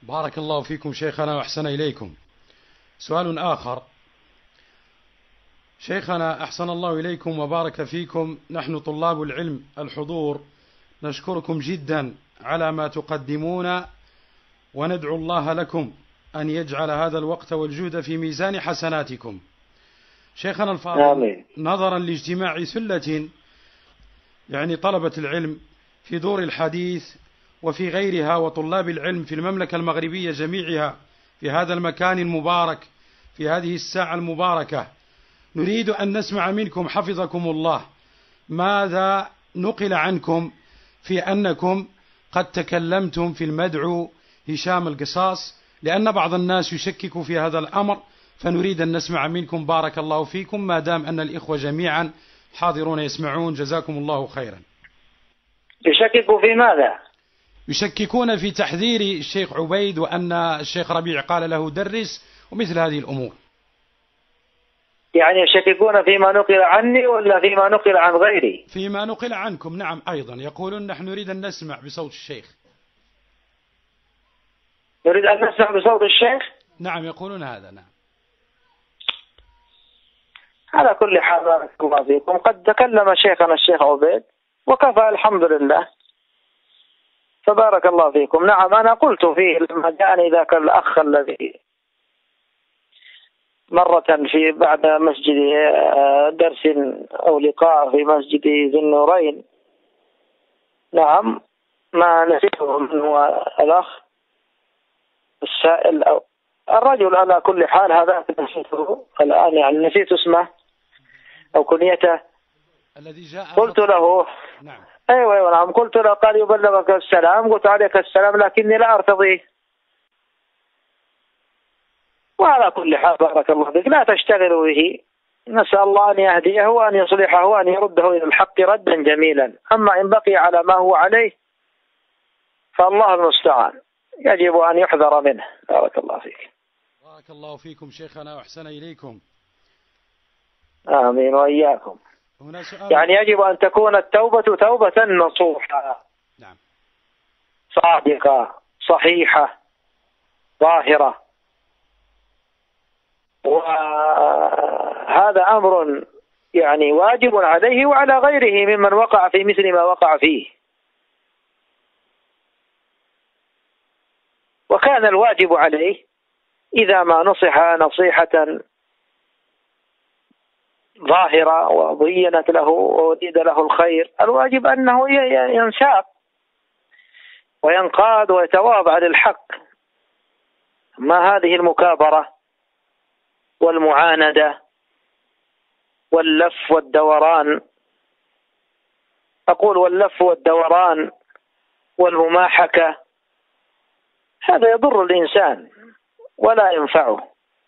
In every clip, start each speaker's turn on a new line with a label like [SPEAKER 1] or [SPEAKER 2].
[SPEAKER 1] بارك الله فيكم شيخنا وأحسن إليكم. سؤال آخر. شيخنا أحسن الله إليكم وبارك فيكم، نحن طلاب العلم الحضور نشكركم جدا على ما تقدمون، وندعو الله لكم أن يجعل هذا الوقت والجهد في ميزان حسناتكم. شيخنا الفاضل،
[SPEAKER 2] آمين.
[SPEAKER 1] نظرا لاجتماع سلة يعني طلبة العلم في دور الحديث وفي غيرها وطلاب العلم في المملكة المغربية جميعها في هذا المكان المبارك في هذه الساعة المباركة، نريد أن نسمع منكم حفظكم الله ماذا نقل عنكم في أنكم قد تكلمتم في المدعو هشام القصاص، لأن بعض الناس يشكك في هذا الأمر، فنريد أن نسمع منكم بارك الله فيكم، ما دام أن الإخوة جميعا حاضرون يسمعون. جزاكم الله خيرا.
[SPEAKER 2] يشككوا في ماذا؟
[SPEAKER 1] يشككون في تحذير الشيخ عبيد وأن الشيخ ربيع قال له درس ومثل هذه الأمور.
[SPEAKER 2] يعني يشككون فيما نقل عني ولا فيما نقل عن غيري؟
[SPEAKER 1] فيما نقل عنكم، نعم. أيضا يقولون نحن نريد أن نسمع بصوت الشيخ.
[SPEAKER 2] نريد أن نسمع بصوت الشيخ؟
[SPEAKER 1] نعم يقولون هذا. نعم.
[SPEAKER 2] على كل حال بارك الله فيكم، قد تكلم شيخنا الشيخ عبيد وكفى الحمد لله، فبارك الله فيكم. نعم أنا قلت فيه لما جاءني ذاك الأخ الذي مرة في بعد مسجد درس أو لقاء في مسجد ذي النورين، نعم ما نسيته من هو الأخ السائل أو الرجل على كل حال، هذا نسيته الآن، يعني نسيت اسمه أو كنيته
[SPEAKER 1] الذي جاء
[SPEAKER 2] قلت له
[SPEAKER 1] نعم.
[SPEAKER 2] أيوة نعم، قلت له قال يبلغك السلام، قلت عليك السلام لكني لا أرتضيه. وعلى كل حال بارك الله فيك لا تشتغلوا به، نسأل الله أن يهديه وأن يصلحه وأن يرده إلى الحق ردا جميلا، أما إن بقي على ما هو عليه فالله المستعان، يجب أن يحذر منه. بارك الله فيك.
[SPEAKER 1] بارك الله فيكم شيخنا وأحسن إليكم.
[SPEAKER 2] آمين وإياكم. يعني يجب أن تكون التوبة توبة نصوحة،
[SPEAKER 1] نعم،
[SPEAKER 2] صادقة صحيحة ظاهرة، وهذا أمر يعني واجب عليه وعلى غيره ممن وقع في مثل ما وقع فيه. وكان الواجب عليه إذا ما نصح نصيحة ظاهرة وبينت له وأريد له الخير، الواجب أنه ينساق وينقاد ويتواضع للحق، ما هذه المكابرة والمعاندة واللف والدوران، أقول واللف والدوران والمماحكة، هذا يضر الإنسان ولا ينفعه.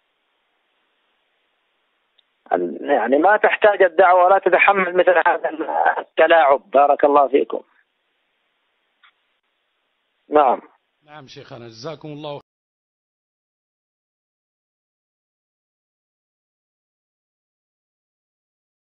[SPEAKER 2] يعني ما تحتاج الدعوة ولا تتحمل مثل هذا التلاعب. بارك الله فيكم. نعم.
[SPEAKER 1] نعم شيخنا جزاكم الله